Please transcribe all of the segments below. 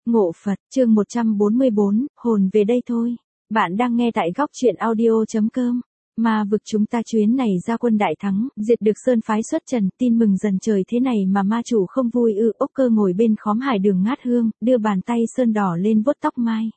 Ngộ Phật, chương 144, hồn về đây thôi. Bạn đang nghe tại góc truyện audio.com. Ma vực chúng ta chuyến này ra quân đại thắng, diệt được sơn phái xuất trần, tin mừng dần trời thế này mà ma chủ không vui ư. Ốc Cơ ngồi bên khóm hải đường ngát hương, đưa bàn tay sơn đỏ lên vuốt tóc mai.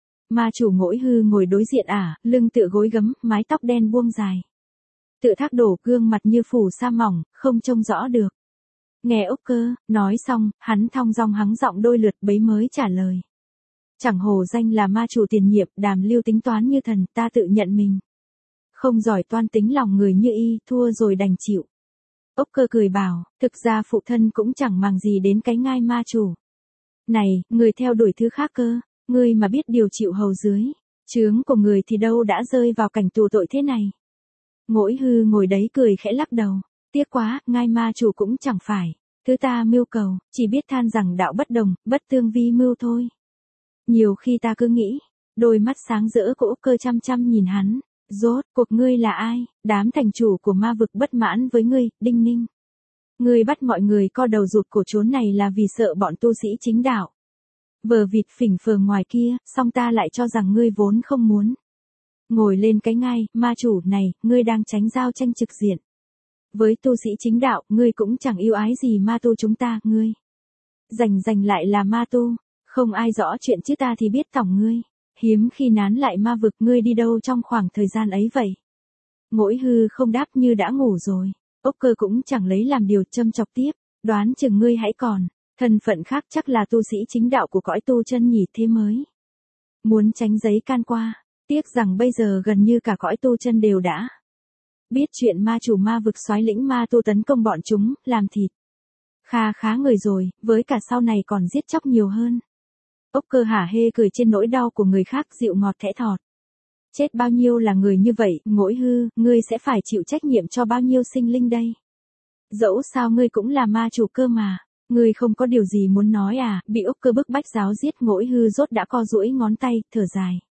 Ma chủ Ngỗi Hư ngồi đối diện lưng tựa gối gấm, mái tóc đen buông dài. Tựa thác đổ, gương mặt như phủ sa mỏng, không trông rõ được. Nghe Ốc Cơ nói xong, hắn thong dong hắng giọng đôi lượt bấy mới trả lời. Chẳng hổ danh là ma chủ tiền nhiệm, Đàm Lưu tính toán như thần, ta tự nhận mình không giỏi toan tính lòng người như y, thua rồi đành chịu. Ốc Cơ cười bảo, thực ra phụ thân cũng chẳng màng gì đến cái ngai ma chủ này, người theo đuổi thứ khác cơ, ngươi mà biết điều chịu hầu dưới chướng của người thì đâu đã rơi vào cảnh tù tội thế này. Ngỗi Hư ngồi đấy cười khẽ lắc đầu, tiếc quá, ngai ma chủ cũng chẳng phải thứ ta mưu cầu, chỉ biết than rằng đạo bất đồng, bất tương vi mưu thôi. Nhiều khi ta cứ nghĩ, đôi mắt sáng rỡ của Ốc Cơ chăm chăm nhìn hắn, rốt cuộc ngươi là ai? Đám thành chủ của ma vực bất mãn với ngươi, đinh ninh. Ngươi bắt mọi người co đầu rụt cổ trốn này là vì sợ bọn tu sĩ chính đạo vờ vịt phỉnh phờ ngoài kia, song ta lại cho rằng ngươi vốn không muốn ngồi lên cái ngai ma chủ này, ngươi đang tránh giao tranh trực diện với tu sĩ chính đạo, ngươi cũng chẳng yêu ái gì ma tu chúng ta, ngươi rành lại là ma tu, không ai rõ chuyện chứ ta thì biết tổng ngươi, hiếm khi nán lại ma vực, ngươi đi đâu trong khoảng thời gian ấy vậy? Ngỗi Hư không đáp, như đã ngủ rồi. Ốc Cơ cũng chẳng lấy làm điều, châm chọc tiếp, đoán chừng ngươi hãy còn thân phận khác, chắc là tu sĩ chính đạo của cõi tu chân nhỉ, thế mới muốn tránh giấy can qua. Tiếc rằng bây giờ gần như cả cõi tu chân đều đã biết chuyện ma chủ ma vực soái lĩnh ma tu tấn công bọn chúng, làm thịt khá người rồi, với cả sau này còn giết chóc nhiều hơn. Ốc Cơ hả hê cười trên nỗi đau của người khác, dịu ngọt thẽ thọt. Chết bao nhiêu là người như vậy, Ngỗi Hư, ngươi sẽ phải chịu trách nhiệm cho bao nhiêu sinh linh đây? Dẫu sao ngươi cũng là ma chủ cơ mà. Ngươi không có điều gì muốn nói à? Bị Ốc Cơ bức bách giáo giết, Ngỗi Hư rốt đã co duỗi ngón tay, thở dài.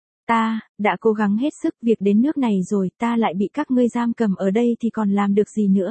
Ta đã cố gắng hết sức, việc đến nước này rồi, ta lại bị các ngươi giam cầm ở đây thì còn làm được gì nữa?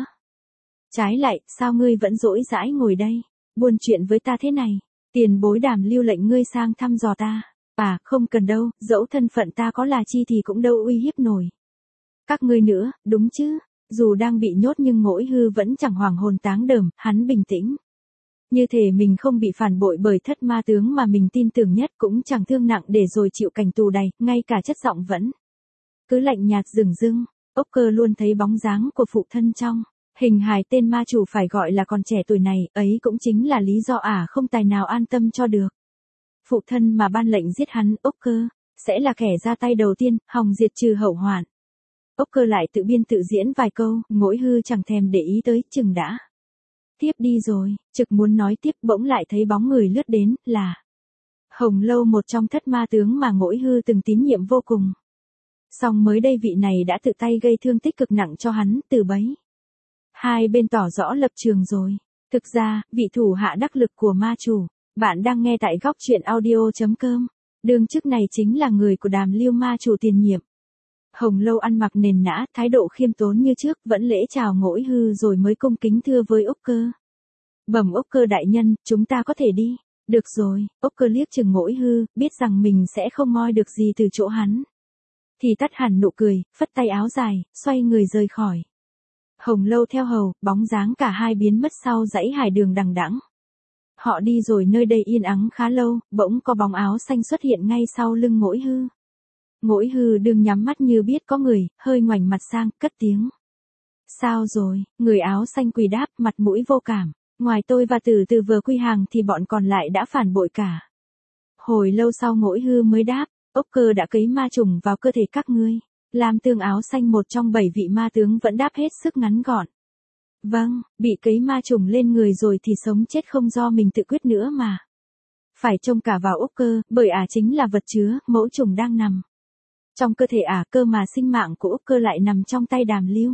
Trái lại, sao ngươi vẫn dỗi dãi ngồi đây, buôn chuyện với ta thế này? Tiền bối Đàm Lưu lệnh ngươi sang thăm dò ta. Không cần đâu, dẫu thân phận ta có là chi thì cũng đâu uy hiếp nổi các ngươi nữa, đúng chứ? Dù đang bị nhốt nhưng Ngỗi Hư vẫn chẳng hoảng hồn táng đờm, hắn bình tĩnh. Như thể mình không bị phản bội bởi thất ma tướng mà mình tin tưởng nhất, cũng chẳng thương nặng để rồi chịu cảnh tù đầy, ngay cả chất giọng vẫn cứ lạnh nhạt dửng dưng. Ốc Cơ luôn thấy bóng dáng của phụ thân trong hình hài tên ma chủ phải gọi là còn trẻ tuổi này, ấy cũng chính là lý do không tài nào an tâm cho được. Phụ thân mà ban lệnh giết hắn, Ốc Cơ sẽ là kẻ ra tay đầu tiên, hòng diệt trừ hậu hoạn. Ốc Cơ lại tự biên tự diễn vài câu, Ngỗi Hư chẳng thèm để ý tới, chừng đã tiếp đi rồi, trực muốn nói tiếp bỗng lại thấy bóng người lướt đến, là Hồng Lâu, một trong thất ma tướng mà Ngỗi Hư từng tín nhiệm vô cùng. Song mới đây vị này đã tự tay gây thương tích cực nặng cho hắn, từ bấy hai bên tỏ rõ lập trường rồi. Thực ra, vị thủ hạ đắc lực của ma chủ, bạn đang nghe tại góc truyện audio.com. Đương chức này chính là người của Đàm Lưu ma chủ tiền nhiệm. Hồng Lâu ăn mặc nền nã, thái độ khiêm tốn như trước, vẫn lễ chào Ngỗi Hư rồi mới cung kính thưa với Ốc Cơ. Bẩm Ốc Cơ đại nhân, chúng ta có thể đi. Được rồi, Ốc Cơ liếc chừng Ngỗi Hư, biết rằng mình sẽ không moi được gì từ chỗ hắn. Thì tắt hẳn nụ cười, phất tay áo dài, xoay người rời khỏi. Hồng Lâu theo hầu, bóng dáng cả hai biến mất sau dãy hải đường đằng đẵng. Họ đi rồi nơi đây yên ắng khá lâu, bỗng có bóng áo xanh xuất hiện ngay sau lưng Ngỗi Hư. Ngỗi Hư đương nhắm mắt như biết có người, hơi ngoảnh mặt sang, cất tiếng. Sao rồi? Người áo xanh quỳ đáp, mặt mũi vô cảm. Ngoài tôi và Từ Từ vừa quy hàng thì bọn còn lại đã phản bội cả. Hồi lâu sau Ngỗi Hư mới đáp, Ốc Cơ đã cấy ma trùng vào cơ thể các ngươi. Lam Tương áo xanh, một trong 7 vị ma tướng, vẫn đáp hết sức ngắn gọn. Vâng, bị cấy ma trùng lên người rồi thì sống chết không do mình tự quyết nữa mà. Phải trông cả vào Ốc Cơ, bởi chính là vật chứa, mẫu trùng đang nằm trong cơ thể cơ mà sinh mạng của Ốc Cơ lại nằm trong tay Đàm Lưu.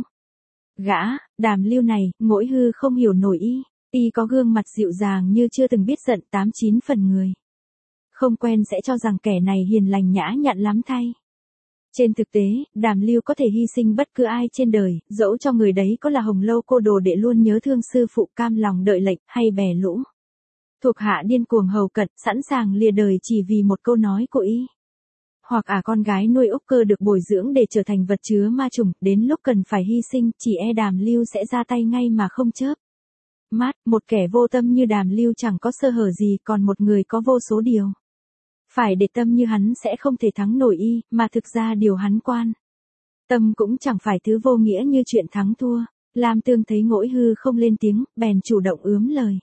Đàm Lưu này, Ngỗi Hư không hiểu nổi y có gương mặt dịu dàng như chưa từng biết giận, 89 phần người không quen sẽ cho rằng kẻ này hiền lành nhã nhặn lắm thay. Trên thực tế, Đàm Lưu có thể hy sinh bất cứ ai trên đời, dẫu cho người đấy có là Hồng Lâu cô đồ đệ luôn nhớ thương sư phụ, cam lòng đợi lệnh, hay bè lũ Thuộc hạ điên cuồng hầu cận, sẵn sàng lìa đời chỉ vì một câu nói của y. Hoặc con gái nuôi ốc cơ được bồi dưỡng để trở thành vật chứa ma trùng, đến lúc cần phải hy sinh, chỉ e Đàm Lưu sẽ ra tay ngay mà không chớp mắt. Một kẻ vô tâm như Đàm Lưu chẳng có sơ hở gì, còn một người có vô số điều phải để tâm như hắn sẽ không thể thắng nổi y, mà thực ra điều hắn quan tâm cũng chẳng phải thứ vô nghĩa như chuyện thắng thua. Lam Tương thấy Ngỗi Hư không lên tiếng, bèn chủ động ướm lời.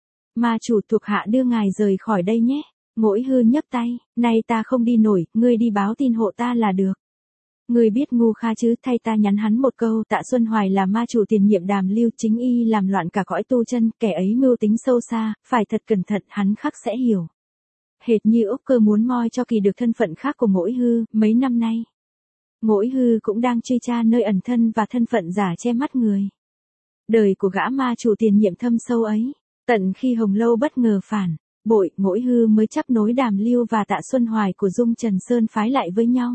Ma chủ, thuộc hạ đưa ngài rời khỏi đây nhé. Ngỗi Hư nhấc tay, nay ta không đi nổi, ngươi đi báo tin hộ ta là được. Ngươi biết ngu kha chứ, thay ta nhắn hắn một câu. Tạ Xuân Hoài là ma chủ tiền nhiệm Đàm Lưu, chính y làm loạn cả cõi tu chân, kẻ ấy mưu tính sâu xa, phải thật cẩn thận, hắn khắc sẽ hiểu. Hệt như ốc cơ muốn moi cho kỳ được thân phận khác của Ngỗi Hư, mấy năm nay Ngỗi Hư cũng đang truy tra nơi ẩn thân và thân phận giả che mắt người. Đời của gã ma chủ tiền nhiệm thâm sâu ấy, tận khi Hồng Lâu bất ngờ phản bội, Ngỗi Hư mới chấp nối Đàm Lưu và Tạ Xuân Hoài của Dung Trần Sơn phái lại với nhau.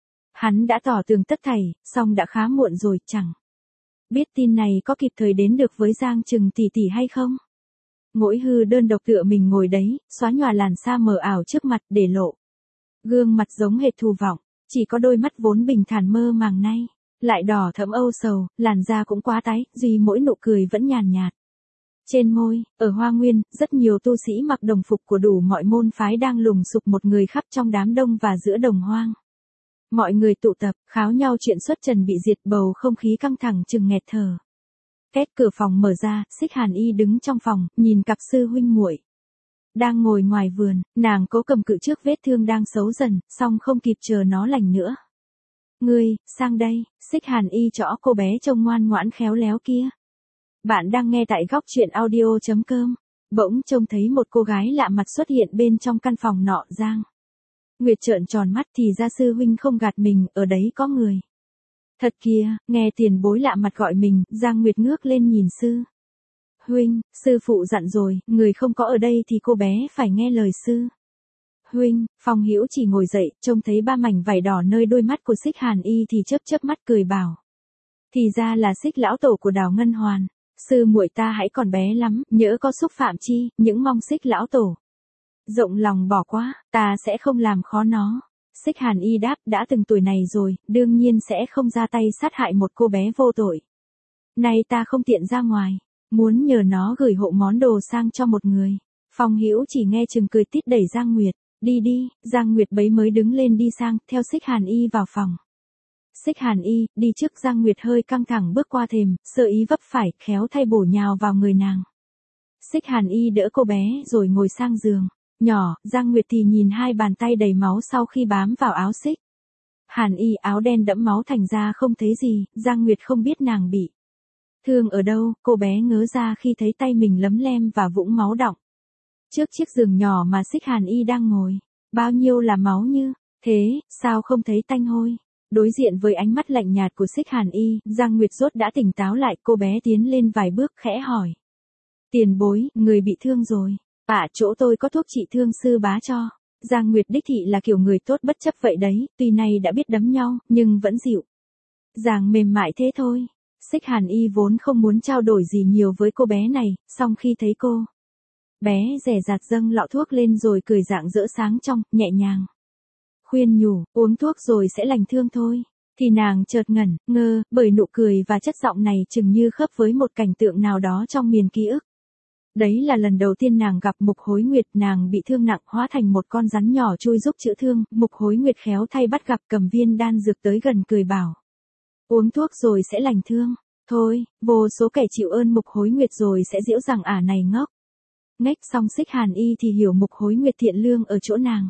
Hắn đã tỏ tường tất thảy, song đã khá muộn rồi, chẳng biết tin này có kịp thời đến được với Giang Trừng tỷ tỷ hay không. Ngỗi Hư đơn độc tựa mình ngồi đấy, xóa nhòa làn sa mờ ảo trước mặt để lộ gương mặt giống hệt thù vọng, chỉ có đôi mắt vốn bình thản mơ màng nay lại đỏ thẫm âu sầu, làn da cũng quá tái, duy mỗi nụ cười vẫn nhàn nhạt. Trên môi, ở Hoa Nguyên, rất nhiều tu sĩ mặc đồng phục của đủ mọi môn phái đang lùng sục một người khắp trong đám đông và giữa đồng hoang. Mọi người tụ tập, kháo nhau chuyện xuất trần bị diệt, bầu không khí căng thẳng chừng nghẹt thở. Két cửa phòng mở ra, Xích Hàn Y đứng trong phòng, nhìn cặp sư huynh muội đang ngồi ngoài vườn, nàng cố cầm cự trước vết thương đang xấu dần, song không kịp chờ nó lành nữa. Ngươi, sang đây. Xích Hàn Y trõ cô bé trông ngoan ngoãn khéo léo kia. Bạn đang nghe tại góc truyện audio.com. Bỗng trông thấy một cô gái lạ mặt xuất hiện bên trong căn phòng nọ. Giang Nguyệt trợn tròn mắt, thì ra sư huynh không gạt mình, ở đấy có người. Thật kìa, nghe tiền bối lạ mặt gọi mình, Giang Nguyệt ngước lên nhìn sư huynh. Sư phụ dặn rồi, người không có ở đây thì cô bé phải nghe lời sư huynh. Phong Hữu chỉ ngồi dậy, trông thấy ba mảnh vải đỏ nơi đôi mắt của Xích Hàn Y thì chớp chớp mắt cười bảo. Thì ra là Xích lão tổ của Đào Ngân Hoàn. Sư muội ta hãy còn bé lắm, nhỡ có xúc phạm chi, những mong Xích lão tổ rộng lòng bỏ qua, ta sẽ không làm khó nó. Xích Hàn Y đáp, đã từng tuổi này rồi, đương nhiên sẽ không ra tay sát hại một cô bé vô tội. Nay ta không tiện ra ngoài, muốn nhờ nó gửi hộ món đồ sang cho một người. Phong Hữu chỉ nghe chừng cười tít đẩy Giang Nguyệt. Đi đi. Giang Nguyệt bấy mới đứng lên đi sang, theo Xích Hàn Y vào phòng. Xích Hàn Y, đi trước. Giang Nguyệt hơi căng thẳng bước qua thềm, sơ ý vấp phải, khéo thay bổ nhào vào người nàng. Xích Hàn Y đỡ cô bé rồi ngồi sang giường nhỏ. Giang Nguyệt thì nhìn hai bàn tay đầy máu sau khi bám vào áo Xích Hàn Y, áo đen đẫm máu thành ra không thấy gì. Giang Nguyệt không biết nàng bị thương ở đâu, cô bé ngớ ra khi thấy tay mình lấm lem và vũng máu đọng trước chiếc giường nhỏ mà Xích Hàn Y đang ngồi. Bao nhiêu là máu như thế, sao không thấy tanh hôi? Đối diện với ánh mắt lạnh nhạt của Xích Hàn Y, Giang Nguyệt rốt đã tỉnh táo lại. Cô bé tiến lên vài bước khẽ hỏi. Tiền bối, người bị thương rồi. Chỗ tôi có thuốc trị thương sư bá cho. Giang Nguyệt đích thị là kiểu người tốt bất chấp vậy đấy, tuy nay đã biết đấm nhau, nhưng vẫn dịu dàng mềm mại thế thôi. Xích Hàn Y vốn không muốn trao đổi gì nhiều với cô bé này, song khi thấy cô bé dè dặt dâng lọ thuốc lên rồi cười rạng rỡ sáng trong, nhẹ nhàng khuyên nhủ, uống thuốc rồi sẽ lành thương thôi. Thì nàng chợt ngẩn ngơ, bởi nụ cười và chất giọng này chừng như khớp với một cảnh tượng nào đó trong miền ký ức. Đấy là lần đầu tiên nàng gặp Mục Hối Nguyệt, nàng bị thương nặng hóa thành một con rắn nhỏ chui giúp chữa thương. Mục Hối Nguyệt khéo thay bắt gặp, cầm viên đan dược tới gần cười bảo. Uống thuốc rồi sẽ lành thương. Thôi, vô số kẻ chịu ơn Mục Hối Nguyệt rồi sẽ giễu rằng ả này ngốc. Ngách xong Xích Hàn Y thì hiểu Mục Hối Nguyệt thiện lương ở chỗ nàng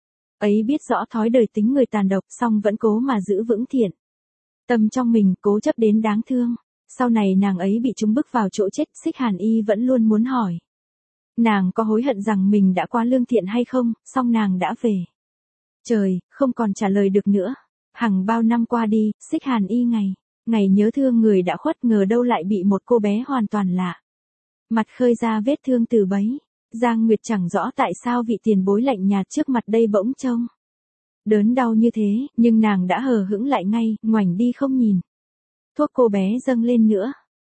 ấy biết rõ thói đời tính người tàn độc, song vẫn cố mà giữ vững thiện tâm trong mình, cố chấp đến đáng thương. Sau này nàng ấy bị chúng bức vào chỗ chết, Xích Hàn Y vẫn luôn muốn hỏi. Nàng có hối hận rằng mình đã quá lương thiện hay không, song nàng đã về trời, không còn trả lời được nữa. Hằng bao năm qua đi, Xích Hàn Y ngày nhớ thương người đã khuất, ngờ đâu lại bị một cô bé hoàn toàn lạ mặt khơi ra vết thương từ bấy. Giang Nguyệt chẳng rõ tại sao vị tiền bối lạnh nhạt trước mặt đây bỗng trông đớn đau như thế, nhưng nàng đã hờ hững lại ngay, ngoảnh đi không nhìn. Thuốc cô bé dâng lên nữa.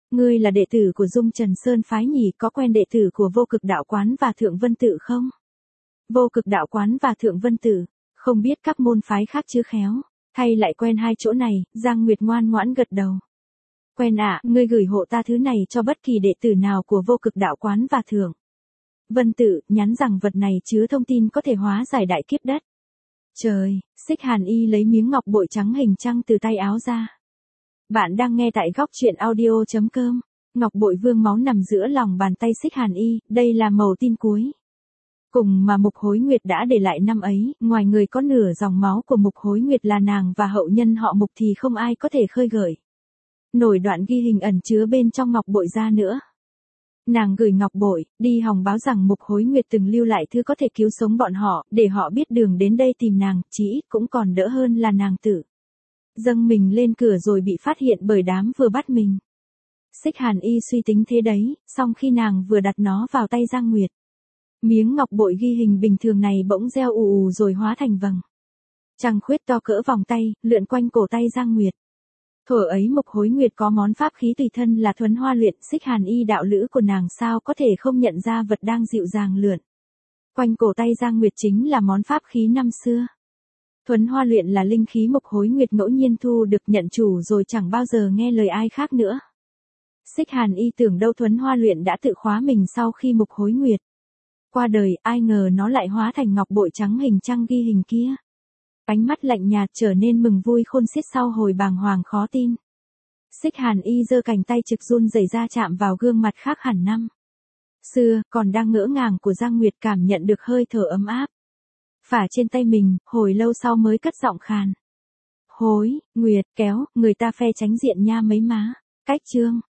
Ngươi là đệ tử của Dung Trần Sơn phái nhỉ, có quen đệ tử của Vô Cực Đạo Quán và Thượng Vân Tự không? Vô Cực Đạo Quán và Thượng Vân Tự, không biết các môn phái khác chứ khéo, thay lại quen hai chỗ này, Giang Nguyệt ngoan ngoãn gật đầu. Quen ạ, ngươi gửi hộ ta thứ này cho bất kỳ đệ tử nào của Vô Cực Đạo Quán và Thượng Vân Tự, nhắn rằng vật này chứa thông tin có thể hóa giải đại kiếp đất. Trời, Xích Hàn Y lấy miếng ngọc bội trắng hình trăng từ tay áo ra. Bạn đang nghe tại góc truyện audio.com. Ngọc bội vương máu nằm giữa lòng bàn tay Xích Hàn Y, đây là màu tin cuối cùng mà Mục Hối Nguyệt đã để lại năm ấy, ngoài người có nửa dòng máu của Mục Hối Nguyệt là nàng và hậu nhân họ Mục thì không ai có thể khơi gợi nổi đoạn ghi hình ẩn chứa bên trong ngọc bội ra nữa. Nàng gửi ngọc bội, đi hòng báo rằng Mục Hối Nguyệt từng lưu lại thứ có thể cứu sống bọn họ, để họ biết đường đến đây tìm nàng, chí ít cũng còn đỡ hơn là nàng tự dâng mình lên cửa rồi bị phát hiện bởi đám vừa bắt mình. Xích Hàn Y suy tính thế đấy, song khi nàng vừa đặt nó vào tay Giang Nguyệt, miếng ngọc bội ghi hình bình thường này bỗng reo ù ù rồi hóa thành vầng trăng khuyết to cỡ vòng tay, lượn quanh cổ tay Giang Nguyệt. Thuở ấy Mục Hối Nguyệt có món pháp khí tùy thân là Thuấn Hoa Luyện, Xích Hàn Y đạo lữ của nàng sao có thể không nhận ra vật đang dịu dàng lượn quanh cổ tay Giang Nguyệt chính là món pháp khí năm xưa. Thuấn Hoa Luyện là linh khí Mục Hối Nguyệt ngẫu nhiên thu được nhận chủ rồi chẳng bao giờ nghe lời ai khác nữa. Xích Hàn Y tưởng đâu Thuấn Hoa Luyện đã tự khóa mình sau khi Mục Hối Nguyệt qua đời, ai ngờ nó lại hóa thành ngọc bội trắng hình trăng ghi hình kia. Ánh mắt lạnh nhạt trở nên mừng vui khôn xiết sau hồi bàng hoàng khó tin. Xích Hàn Y giơ cánh tay trực run rẩy ra chạm vào gương mặt khác hẳn năm xưa, còn đang ngỡ ngàng của Giang Nguyệt cảm nhận được hơi thở ấm áp phả trên tay mình, hồi lâu sau mới cất giọng khàn. Hối, Nguyệt, kéo, người ta phe tránh diện nha mấy má. Cách chương